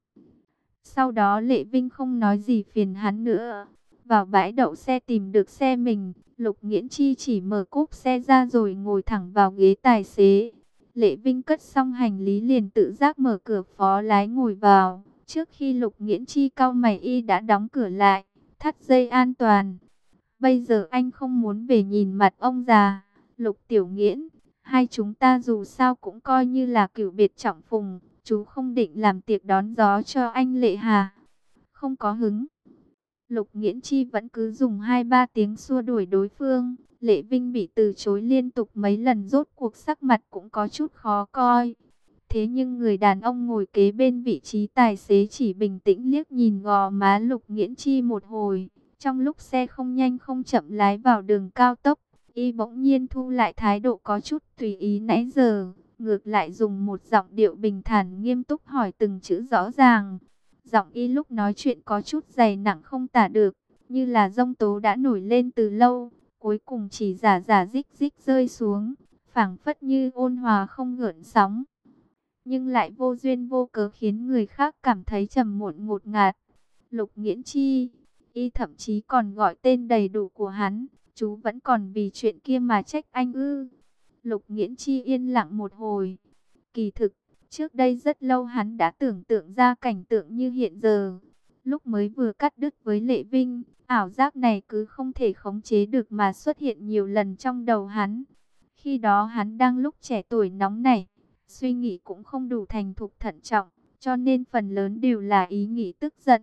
Sau đó Lệ Vinh không nói gì phiền hắn nữa. Vào bãi đậu xe tìm được xe mình, Lục Nghiễn Chi chỉ mở cốp xe ra rồi ngồi thẳng vào ghế tài xế. Lệ Vinh cất xong hành lý liền tự giác mở cửa phó lái ngồi vào. Trước khi Lục Nghiễn Chi cau mày, y đã đóng cửa lại, thắt dây an toàn. Bây giờ anh không muốn về nhìn mặt ông già. Lục Tiểu Nghiễn, hai chúng ta dù sao cũng coi như là cửu biệt trọng phùng. Chú không định làm tiệc đón gió cho anh Lệ hà? Không có hứng. Lục Nghiễn Chi vẫn cứ dùng hai ba tiếng xua đuổi đối phương. Lệ Vinh bị từ chối liên tục mấy lần, rốt cuộc sắc mặt cũng có chút khó coi. Thế nhưng người đàn ông ngồi kế bên vị trí tài xế chỉ bình tĩnh liếc nhìn gò má Lục Nghiễn Chi một hồi. Trong lúc xe không nhanh không chậm lái vào đường cao tốc, y bỗng nhiên thu lại thái độ có chút tùy ý nãy giờ. Ngược lại dùng một giọng điệu bình thản nghiêm túc hỏi từng chữ rõ ràng. Giọng y lúc nói chuyện có chút dày nặng không tả được, như là giông tố đã nổi lên từ lâu, cuối cùng chỉ giả giả dích dích rơi xuống, phảng phất như ôn hòa không gợn sóng, nhưng lại vô duyên vô cớ khiến người khác cảm thấy trầm muộn ngột ngạt. Lục Nghiễn Chi, y thậm chí còn gọi tên đầy đủ của hắn. Chú vẫn còn vì chuyện kia mà trách anh ư? Lục Nghiễn Chi yên lặng một hồi. Kỳ thực, trước đây rất lâu hắn đã tưởng tượng ra cảnh tượng như hiện giờ. Lúc mới vừa cắt đứt với Lệ Vinh, ảo giác này cứ không thể khống chế được mà xuất hiện nhiều lần trong đầu hắn. Khi đó hắn đang lúc trẻ tuổi nóng nảy, suy nghĩ cũng không đủ thành thục thận trọng, cho nên phần lớn đều là ý nghĩ tức giận.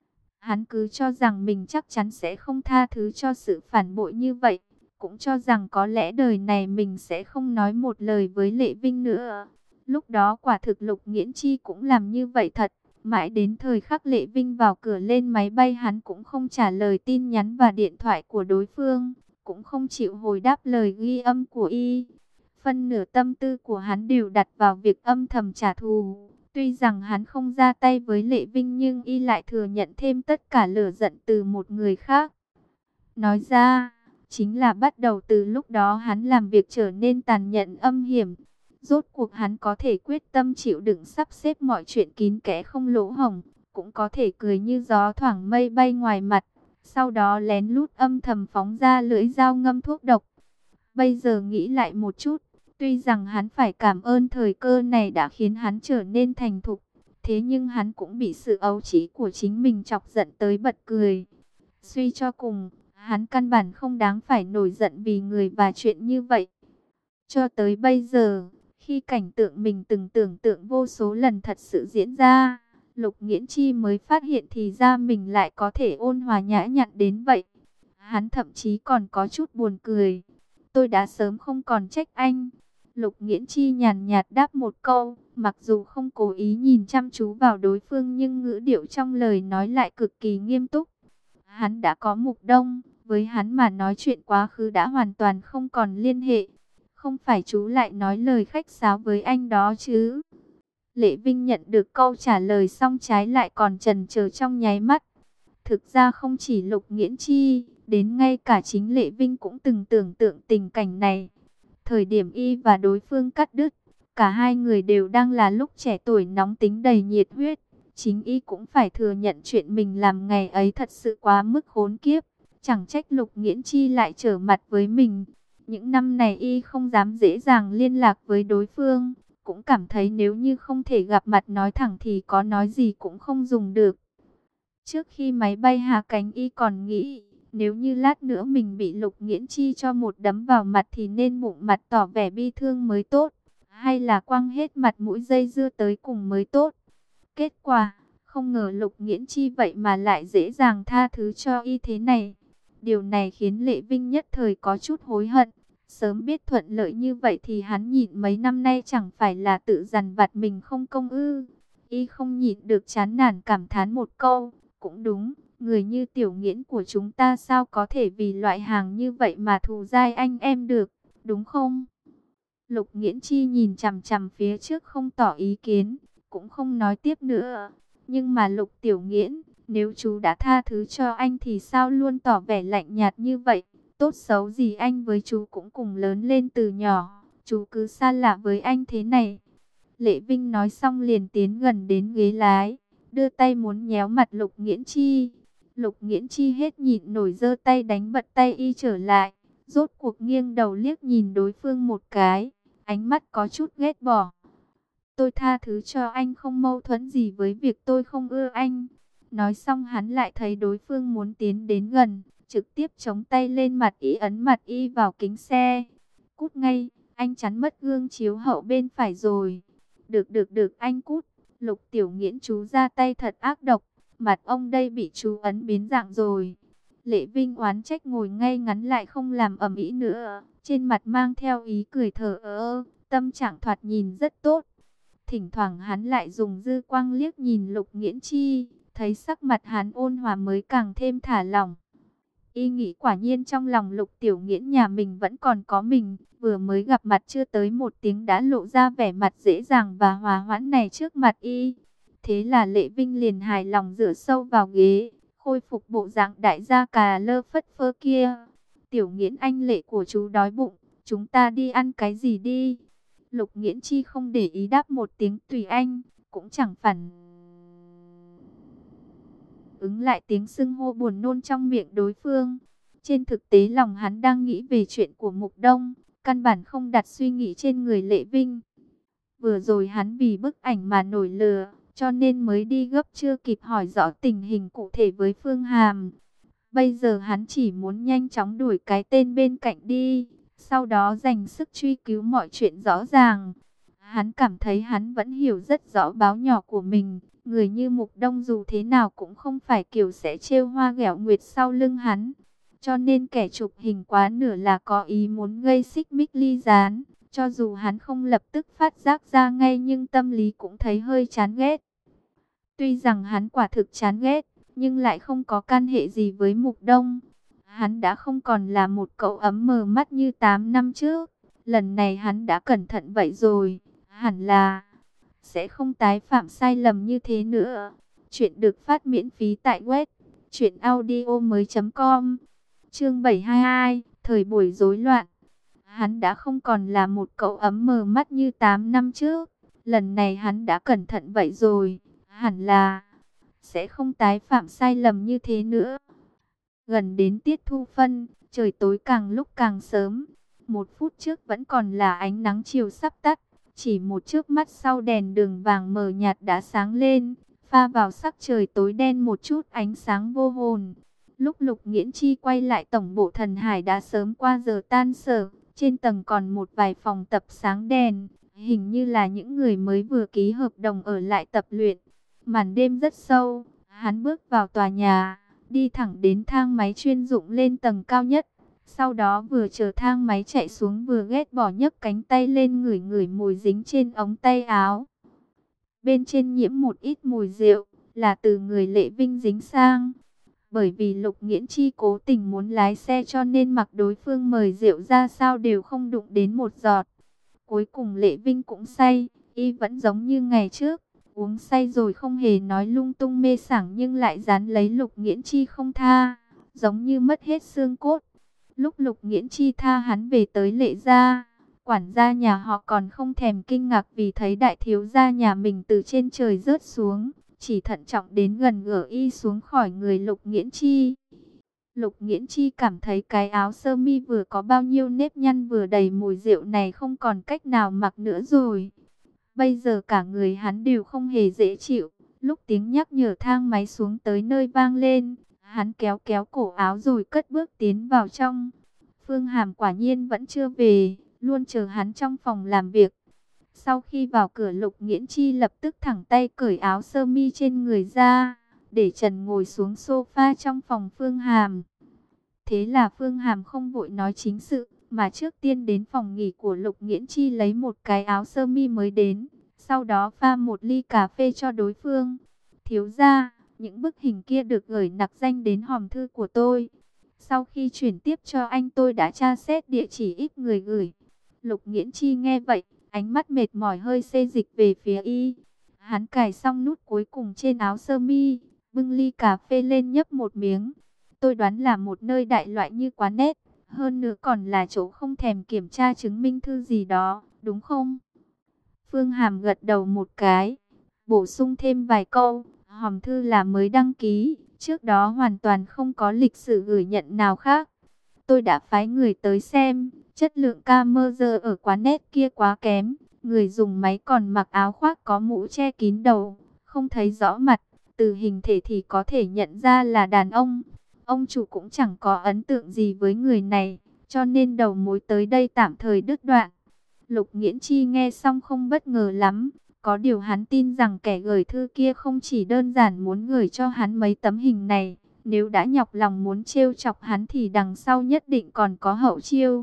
Hắn cứ cho rằng mình chắc chắn sẽ không tha thứ cho sự phản bội như vậy, cũng cho rằng có lẽ đời này mình sẽ không nói một lời với Lệ Vinh nữa. Lúc đó quả thực Lục Nghiễn Chi cũng làm như vậy thật. Mãi đến thời khắc Lệ Vinh vào cửa lên máy bay, hắn cũng không trả lời tin nhắn và điện thoại của đối phương, cũng không chịu hồi đáp lời ghi âm của y. Phân nửa tâm tư của hắn đều đặt vào việc âm thầm trả thù. Tuy rằng hắn không ra tay với Lệ Vinh nhưng y lại thừa nhận thêm tất cả lửa giận từ một người khác. Nói ra, chính là bắt đầu từ lúc đó hắn làm việc trở nên tàn nhẫn âm hiểm. Rốt cuộc hắn có thể quyết tâm chịu đựng sắp xếp mọi chuyện kín kẽ không lỗ hổng, cũng có thể cười như gió thoảng mây bay ngoài mặt, sau đó lén lút âm thầm phóng ra lưỡi dao ngâm thuốc độc. Bây giờ nghĩ lại một chút, tuy rằng hắn phải cảm ơn thời cơ này đã khiến hắn trở nên thành thục, thế nhưng hắn cũng bị sự ấu trĩ của chính mình chọc giận tới bật cười. Suy cho cùng, hắn căn bản không đáng phải nổi giận vì người và chuyện như vậy. Cho tới bây giờ, khi cảnh tượng mình từng tưởng tượng vô số lần thật sự diễn ra, Lục Nghiễn Chi mới phát hiện thì ra mình lại có thể ôn hòa nhã nhặn đến vậy. Hắn thậm chí còn có chút buồn cười. Tôi đã sớm không còn trách anh. Lục Nghiễn Chi nhàn nhạt đáp một câu, mặc dù không cố ý nhìn chăm chú vào đối phương nhưng ngữ điệu trong lời nói lại cực kỳ nghiêm túc. Hắn đã có mục đông, với hắn mà nói chuyện quá khứ đã hoàn toàn không còn liên hệ. Không phải chú lại nói lời khách sáo với anh đó chứ? Lệ Vinh nhận được câu trả lời xong trái lại còn chần chờ trong nháy mắt. Thực ra không chỉ Lục Nghiễn Chi, đến ngay cả chính Lệ Vinh cũng từng tưởng tượng tình cảnh này. Thời điểm y và đối phương cắt đứt, cả hai người đều đang là lúc trẻ tuổi nóng tính đầy nhiệt huyết. Chính y cũng phải thừa nhận chuyện mình làm ngày ấy thật sự quá mức khốn kiếp. Chẳng trách Lục Nghiễn Chi lại trở mặt với mình. Những năm này y không dám dễ dàng liên lạc với đối phương, cũng cảm thấy nếu như không thể gặp mặt nói thẳng thì có nói gì cũng không dùng được. Trước khi máy bay hạ cánh y còn nghĩ, nếu như lát nữa mình bị Lục Nghiễn Chi cho một đấm vào mặt thì nên bụng mặt tỏ vẻ bi thương mới tốt, hay là quăng hết mặt mũi dây dưa tới cùng mới tốt. Kết quả, không ngờ Lục Nghiễn Chi vậy mà lại dễ dàng tha thứ cho y thế này. Điều này khiến Lệ Vinh nhất thời có chút hối hận. Sớm biết thuận lợi như vậy thì hắn nhịn mấy năm nay chẳng phải là tự dằn vặt mình không công ư. Y không nhịn được chán nản cảm thán một câu. Cũng đúng, người như Tiểu Nghiễn của chúng ta sao có thể vì loại hàng như vậy mà thù dai anh em được, đúng không? Lục Nghiễn Chi nhìn chằm chằm phía trước không tỏ ý kiến, cũng không nói tiếp nữa. Nhưng mà Lục Tiểu Nghiễn, nếu chú đã tha thứ cho anh thì sao luôn tỏ vẻ lạnh nhạt như vậy? Tốt xấu gì anh với chú cũng cùng lớn lên từ nhỏ, chú cứ xa lạ với anh thế này. Lệ Vinh nói xong liền tiến gần đến ghế lái, đưa tay muốn nhéo mặt Lục Nghiễn Chi. Lục Nghiễn Chi hết nhịn nổi giơ tay đánh bật tay y trở lại, rốt cuộc nghiêng đầu liếc nhìn đối phương một cái, ánh mắt có chút ghét bỏ. Tôi tha thứ cho anh không mâu thuẫn gì với việc tôi không ưa anh. Nói xong hắn lại thấy đối phương muốn tiến đến gần, trực tiếp chống tay lên mặt y ấn mặt y vào kính xe. Cút ngay, anh chắn mất gương chiếu hậu bên phải rồi. Được được được anh cút. Lục Tiểu Nghiễn chú ra tay thật ác độc, mặt ông đây bị chú ấn biến dạng rồi. Lệ Vinh oán trách ngồi ngay ngắn lại không làm ầm ĩ nữa, trên mặt mang theo ý cười thờ ơ, tâm trạng thoạt nhìn rất tốt. Thỉnh thoảng hắn lại dùng dư quang liếc nhìn Lục Nghiễn Chi, thấy sắc mặt hắn ôn hòa mới càng thêm thả lỏng. Y nghĩ quả nhiên trong lòng Lục Tiểu Nghiễn nhà mình vẫn còn có mình, vừa mới gặp mặt chưa tới một tiếng đã lộ ra vẻ mặt dễ dàng và hòa hoãn này trước mặt y. Thế là Lệ Vinh liền hài lòng dựa sâu vào ghế, khôi phục bộ dạng đại gia cà lơ phất phơ kia. Tiểu Nghiễn anh Lệ của chú đói bụng, chúng ta đi ăn cái gì đi? Lục Nghiễn Chi không để ý đáp một tiếng tùy anh, cũng chẳng phản ứng lại tiếng xưng hô buồn nôn trong miệng đối phương. Trên thực tế lòng hắn đang nghĩ về chuyện của Mục Đông, căn bản không đặt suy nghĩ trên người Lệ Vinh. Vừa rồi hắn vì bức ảnh mà nổi lửa, cho nên mới đi gấp chưa kịp hỏi rõ tình hình cụ thể với Phương Hàm. Bây giờ hắn chỉ muốn nhanh chóng đuổi cái tên bên cạnh đi, sau đó dành sức truy cứu mọi chuyện rõ ràng. Hắn cảm thấy hắn vẫn hiểu rất rõ báo nhỏ của mình. Người như Mục Đông dù thế nào cũng không phải kiểu sẽ trêu hoa ghẹo nguyệt sau lưng hắn. Cho nên kẻ chụp hình quá nửa là có ý muốn gây xích mích ly gián. Cho dù hắn không lập tức phát giác ra ngay nhưng tâm lý cũng thấy hơi chán ghét. Tuy rằng hắn quả thực chán ghét, nhưng lại không có can hệ gì với Mục Đông. Hắn đã không còn là một cậu ấm mờ mắt như tám năm trước. Lần này hắn đã cẩn thận vậy rồi, hẳn là sẽ không tái phạm sai lầm như thế nữa. Chuyện được phát miễn phí tại web truyện audio mới chấm com. Chương bảy mươi hai, thời buổi rối loạn. Hắn đã không còn là một cậu ấm mờ mắt như tám năm trước. Lần này hắn đã cẩn thận vậy rồi, hẳn là sẽ không tái phạm sai lầm như thế nữa. Gần đến tiết thu phân, trời tối càng lúc càng sớm. Một phút trước vẫn còn là ánh nắng chiều sắp tắt. Chỉ một chớp mắt sau đèn đường vàng mờ nhạt đã sáng lên, pha vào sắc trời tối đen một chút ánh sáng vô hồn. Lúc Lục Nghiễn Chi quay lại tổng bộ Thần Hải đã sớm qua giờ tan sở, trên tầng còn một vài phòng tập sáng đèn, hình như là những người mới vừa ký hợp đồng ở lại tập luyện. Màn đêm rất sâu, hắn bước vào tòa nhà, đi thẳng đến thang máy chuyên dụng lên tầng cao nhất. Sau đó vừa chờ thang máy chạy xuống vừa ghét bỏ nhấc cánh tay lên ngửi ngửi mùi dính trên ống tay áo. Bên trên nhiễm một ít mùi rượu, là từ người Lệ Vinh dính sang. Bởi vì Lục Nghiễn Chi cố tình muốn lái xe cho nên mặc đối phương mời rượu ra sao đều không đụng đến một giọt. Cuối cùng Lệ Vinh cũng say, y vẫn giống như ngày trước. Uống say rồi không hề nói lung tung mê sảng nhưng lại dán lấy Lục Nghiễn Chi không tha, giống như mất hết xương cốt. Lúc Lục Nghiễn Chi tha hắn về tới Lệ gia, quản gia nhà họ còn không thèm kinh ngạc vì thấy đại thiếu gia nhà mình từ trên trời rớt xuống, chỉ thận trọng đến gần gỡ y xuống khỏi người Lục Nghiễn Chi. Lục Nghiễn Chi cảm thấy cái áo sơ mi vừa có bao nhiêu nếp nhăn vừa đầy mùi rượu này không còn cách nào mặc nữa rồi. Bây giờ cả người hắn đều không hề dễ chịu. Lúc tiếng nhắc nhở thang máy xuống tới nơi vang lên, hắn kéo kéo cổ áo rồi cất bước tiến vào trong. Phương Hàm quả nhiên vẫn chưa về, luôn chờ hắn trong phòng làm việc. Sau khi vào cửa, Lục Nghiễn Chi lập tức thẳng tay cởi áo sơ mi trên người ra, để trần ngồi xuống sofa trong phòng Phương Hàm. Thế là Phương Hàm không vội nói chính sự, mà trước tiên đến phòng nghỉ của Lục Nghiễn Chi lấy một cái áo sơ mi mới đến, sau đó pha một ly cà phê cho đối phương. Thiếu gia, những bức hình kia được gửi nặc danh đến hòm thư của tôi. Sau khi chuyển tiếp cho anh, tôi đã tra xét địa chỉ ít người gửi. Lục Nghiễn Chi nghe vậy, ánh mắt mệt mỏi hơi xê dịch về phía y. Hắn cài xong nút cuối cùng trên áo sơ mi, bưng ly cà phê lên nhấp một miếng. Tôi đoán là một nơi đại loại như quán nét, hơn nữa còn là chỗ không thèm kiểm tra chứng minh thư gì đó, đúng không? Phương Hàm gật đầu một cái, bổ sung thêm vài câu, hòm thư là mới đăng ký, trước đó hoàn toàn không có lịch sử gửi nhận nào khác. Tôi đã phái người tới xem, chất lượng camera ở quán nét kia quá kém, người dùng máy còn mặc áo khoác có mũ che kín đầu, không thấy rõ mặt, từ hình thể thì có thể nhận ra là đàn ông. Ông chủ cũng chẳng có ấn tượng gì với người này, cho nên đầu mối tới đây tạm thời đứt đoạn. Lục Nghiễn Chi nghe xong không bất ngờ lắm, có điều hắn tin rằng kẻ gửi thư kia không chỉ đơn giản muốn gửi cho hắn mấy tấm hình này, nếu đã nhọc lòng muốn trêu chọc hắn thì đằng sau nhất định còn có hậu chiêu.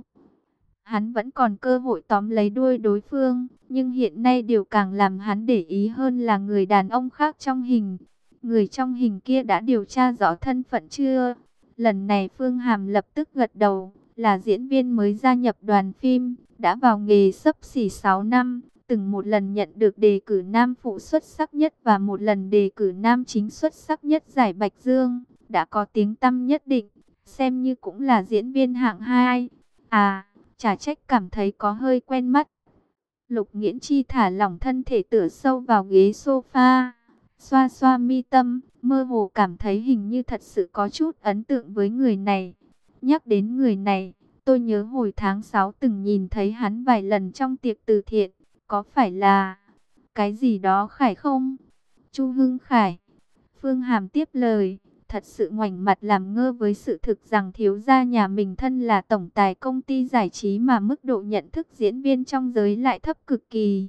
Hắn vẫn còn cơ hội tóm lấy đuôi đối phương, nhưng hiện nay điều càng làm hắn để ý hơn là người đàn ông khác trong hình. Người trong hình kia đã điều tra rõ thân phận chưa? Lần này Phương Hàm lập tức gật đầu, là diễn viên mới gia nhập đoàn phim, đã vào nghề xấp xỉ sáu năm, từng một lần nhận được đề cử nam phụ xuất sắc nhất và một lần đề cử nam chính xuất sắc nhất giải Bạch Dương, đã có tiếng tăm nhất định, xem như cũng là diễn viên hạng hai. À, chả trách cảm thấy có hơi quen mắt. Lục Nghiễn Chi thả lỏng thân thể tựa sâu vào ghế sofa, xoa xoa mi tâm, mơ hồ cảm thấy hình như thật sự có chút ấn tượng với người này. Nhắc đến người này, tôi nhớ hồi tháng sáu từng nhìn thấy hắn vài lần trong tiệc từ thiện, có phải là cái gì đó Khải không? Chu Hưng Khải. Phương Hàm tiếp lời, thật sự ngoảnh mặt làm ngơ với sự thực rằng thiếu gia nhà mình thân là tổng tài công ty giải trí mà mức độ nhận thức diễn viên trong giới lại thấp cực kỳ.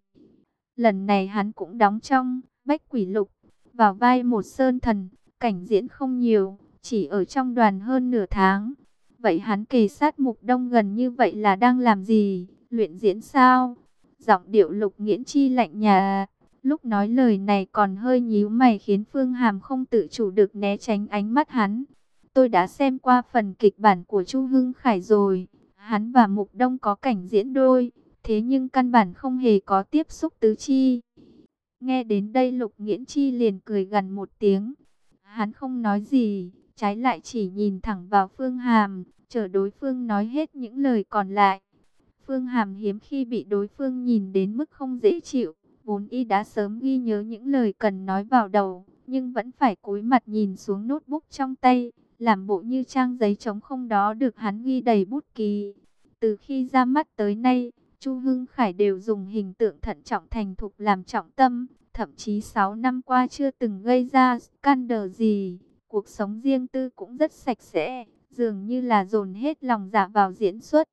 Lần này hắn cũng đóng trong Bách Quỷ Lục, vào vai một sơn thần, cảnh diễn không nhiều, chỉ ở trong đoàn hơn nửa tháng. Vậy hắn kề sát Mục Đông gần như vậy là đang làm gì? Luyện diễn sao? Giọng điệu Lục Nghiễn Chi lạnh nhạt, lúc nói lời này còn hơi nhíu mày khiến Phương Hàm không tự chủ được né tránh ánh mắt hắn. Tôi đã xem qua phần kịch bản của Chu Hưng Khải rồi, hắn và Mục Đông có cảnh diễn đôi, thế nhưng căn bản không hề có tiếp xúc tứ chi. Nghe đến đây Lục Nghiễn Chi liền cười gằn một tiếng. Hắn không nói gì, trái lại chỉ nhìn thẳng vào Phương Hàm, chờ đối phương nói hết những lời còn lại. Phương Hàm hiếm khi bị đối phương nhìn đến mức không dễ chịu, vốn y đã sớm ghi nhớ những lời cần nói vào đầu, nhưng vẫn phải cúi mặt nhìn xuống notebook trong tay, làm bộ như trang giấy trống không đó được hắn ghi đầy bút ký. Từ khi ra mắt tới nay, Chu Hưng Khải đều dùng hình tượng thận trọng thành thục làm trọng tâm, thậm chí sáu năm qua chưa từng gây ra scandal gì, cuộc sống riêng tư cũng rất sạch sẽ, dường như là dồn hết lòng dạ vào diễn xuất.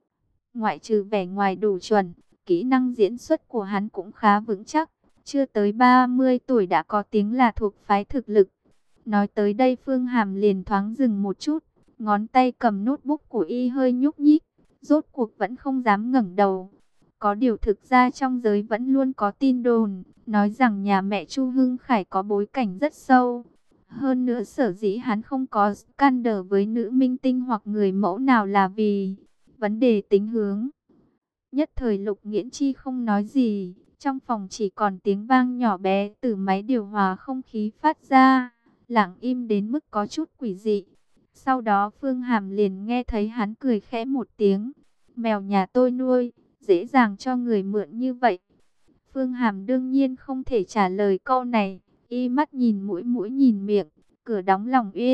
Ngoại trừ vẻ ngoài đủ chuẩn, kỹ năng diễn xuất của hắn cũng khá vững chắc, chưa tới ba mươi tuổi đã có tiếng là thuộc phái thực lực. Nói tới đây Phương Hàm liền thoáng dừng một chút, ngón tay cầm notebook của y hơi nhúc nhích, rốt cuộc vẫn không dám ngẩng đầu. Có điều thực ra trong giới vẫn luôn có tin đồn, nói rằng nhà mẹ Chu Hưng Khải có bối cảnh rất sâu. Hơn nữa sở dĩ hắn không có scandal với nữ minh tinh hoặc người mẫu nào là vì vấn đề tính hướng. Nhất thời Lục Nghiễn Chi không nói gì, trong phòng chỉ còn tiếng vang nhỏ bé từ máy điều hòa không khí phát ra, lặng im đến mức có chút quỷ dị. Sau đó Phương Hàm liền nghe thấy hắn cười khẽ một tiếng. Mèo nhà tôi nuôi, dễ dàng cho người mượn như vậy. Phương Hàm đương nhiên không thể trả lời câu này, y mắt nhìn mũi mũi nhìn miệng, cửa đóng lòng yên,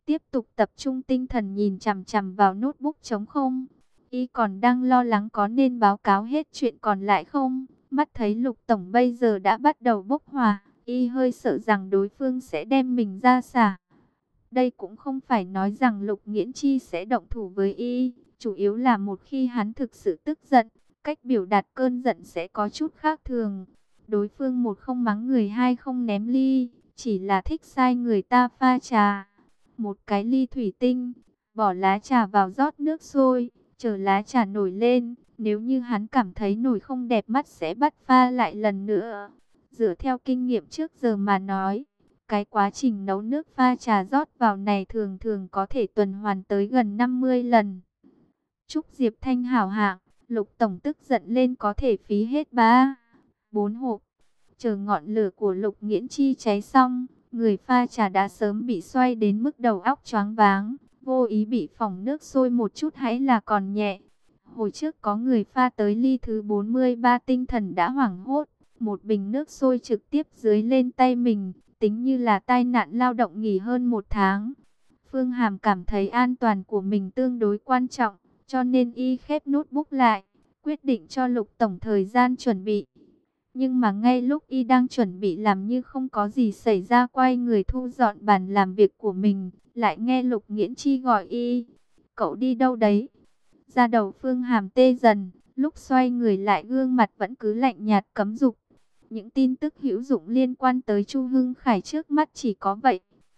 tiếp tục tập trung tinh thần nhìn chằm chằm vào notebook trống không. Y còn đang lo lắng có nên báo cáo hết chuyện còn lại không. Mắt thấy Lục Tổng bây giờ đã bắt đầu bốc hỏa, Y hơi sợ rằng đối phương sẽ đem mình ra xả. Đây cũng không phải nói rằng Lục Nghiễn Chi sẽ động thủ với Y, chủ yếu là một khi hắn thực sự tức giận, cách biểu đạt cơn giận sẽ có chút khác thường. Đối phương một không mắng người, hai không ném ly, chỉ là thích sai người ta pha trà. Một cái ly thủy tinh, bỏ lá trà vào rót nước sôi, chờ lá trà nổi lên. Nếu như hắn cảm thấy nổi không đẹp mắt sẽ bắt pha lại lần nữa. Dựa theo kinh nghiệm trước giờ mà nói, cái quá trình nấu nước pha trà rót vào này thường thường có thể tuần hoàn tới gần năm mươi lần. Chúc Diệp Thanh hảo hạng, Lục Tổng tức giận lên có thể phí hết ba, bốn hộp. Chờ ngọn lửa của Lục Nghiễn Chi cháy xong, người pha trà đã sớm bị xoay đến mức đầu óc choáng váng, vô ý bị phỏng nước sôi một chút hãy là còn nhẹ. Hồi trước có người pha tới ly thứ bốn mươi ba tinh thần đã hoảng hốt, một bình nước sôi trực tiếp dưới lên tay mình, tính như là tai nạn lao động nghỉ hơn một tháng. Phương Hàm cảm thấy an toàn của mình tương đối quan trọng, cho nên Y khép notebook lại, quyết định cho Lục Tổng thời gian chuẩn bị. Nhưng mà ngay lúc Y đang chuẩn bị làm như không có gì xảy ra quay người thu dọn bàn làm việc của mình, lại nghe Lục Nghiễn Chi gọi Y. Cậu đi đâu đấy? Da đầu Phương Hàm tê dần, lúc xoay người lại gương mặt vẫn cứ lạnh nhạt cấm dục. Những tin tức hữu dụng liên quan tới Chu Hưng Khải trước mắt chỉ có vậy.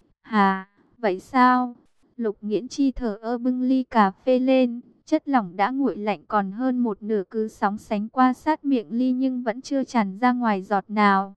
Hà, vậy sao? Lục Nghiễn Chi thở ơ bưng ly cà phê lên, chất lỏng đã nguội lạnh còn hơn một nửa cứ sóng sánh qua sát miệng ly nhưng vẫn chưa tràn ra ngoài giọt nào.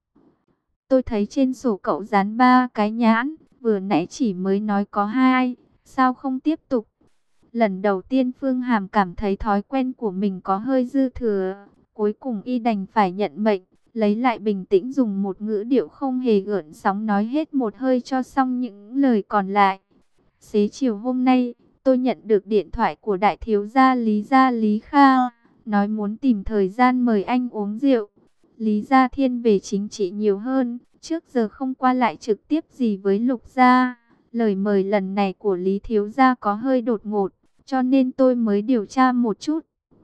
Tôi thấy trên sổ cậu dán ba cái nhãn, vừa nãy chỉ mới nói có hai, sao không tiếp tục? Lần đầu tiên Phương Hàm cảm thấy thói quen của mình có hơi dư thừa, cuối cùng Y đành phải nhận mệnh, lấy lại bình tĩnh dùng một ngữ điệu không hề gợn sóng nói hết một hơi cho xong những lời còn lại. Xế chiều hôm nay, tôi nhận được điện thoại của đại thiếu gia Lý gia Lý Kha, nói muốn tìm thời gian mời anh uống rượu. Lý gia thiên về chính trị nhiều hơn, trước giờ không qua lại trực tiếp gì với Lục gia. Lời mời lần này của Lý thiếu gia có hơi đột ngột, cho nên tôi mới điều tra một chút.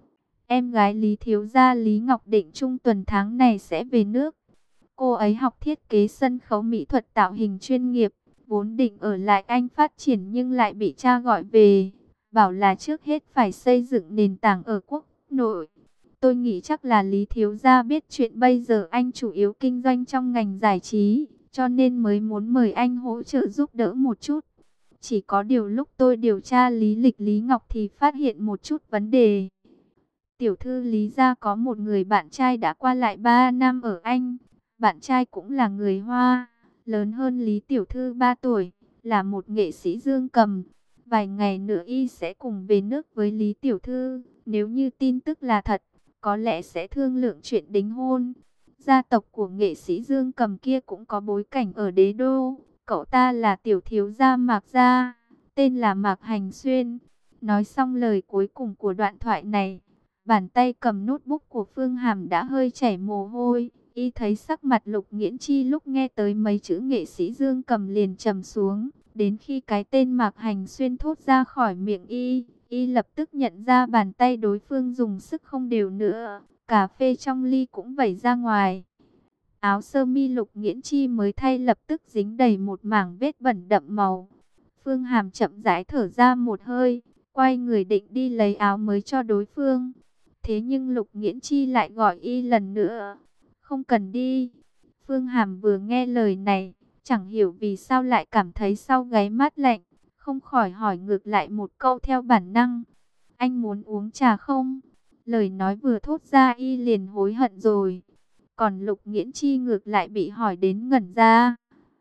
Em gái Lý thiếu gia Lý Ngọc Định trung tuần tháng này sẽ về nước. Cô ấy học thiết kế sân khấu mỹ thuật tạo hình chuyên nghiệp, vốn định ở lại Anh phát triển nhưng lại bị cha gọi về, bảo là trước hết phải xây dựng nền tảng ở quốc nội. Tôi nghĩ chắc là Lý thiếu gia biết chuyện bây giờ anh chủ yếu kinh doanh trong ngành giải trí, cho nên mới muốn mời anh hỗ trợ giúp đỡ một chút. Chỉ có điều lúc tôi điều tra lý lịch Lý Ngọc thì phát hiện một chút vấn đề. Tiểu thư Lý gia có một người bạn trai đã qua lại ba năm ở Anh. Bạn trai cũng là người Hoa, lớn hơn Lý tiểu thư ba tuổi, là một nghệ sĩ dương cầm. Vài ngày nữa y sẽ cùng về nước với Lý tiểu thư. Nếu như tin tức là thật, có lẽ sẽ thương lượng chuyện đính hôn. Gia tộc của nghệ sĩ dương cầm kia cũng có bối cảnh ở đế đô. Cậu ta là tiểu thiếu gia Mạc gia, tên là Mạc Hành Xuyên. Nói xong lời cuối cùng của đoạn thoại này, bàn tay cầm notebook của Phương Hàm đã hơi chảy mồ hôi. Y thấy sắc mặt Lục Nghiễn Chi lúc nghe tới mấy chữ nghệ sĩ dương cầm liền trầm xuống. Đến khi cái tên Mạc Hành Xuyên thốt ra khỏi miệng Y, Y lập tức nhận ra bàn tay đối phương dùng sức không đều nữa. Cà phê trong ly cũng vẩy ra ngoài. Áo sơ mi Lục Nghiễn Chi mới thay lập tức dính đầy một mảng vết bẩn đậm màu. Phương Hàm chậm rãi thở ra một hơi, quay người định đi lấy áo mới cho đối phương. Thế nhưng Lục Nghiễn Chi lại gọi Y lần nữa. Không cần đi. Phương Hàm vừa nghe lời này, chẳng hiểu vì sao lại cảm thấy sau gáy mát lạnh, không khỏi hỏi ngược lại một câu theo bản năng. Anh muốn uống trà không? Lời nói vừa thốt ra Y liền hối hận rồi. Còn Lục Nghiễn Chi ngược lại bị hỏi đến ngẩn ra.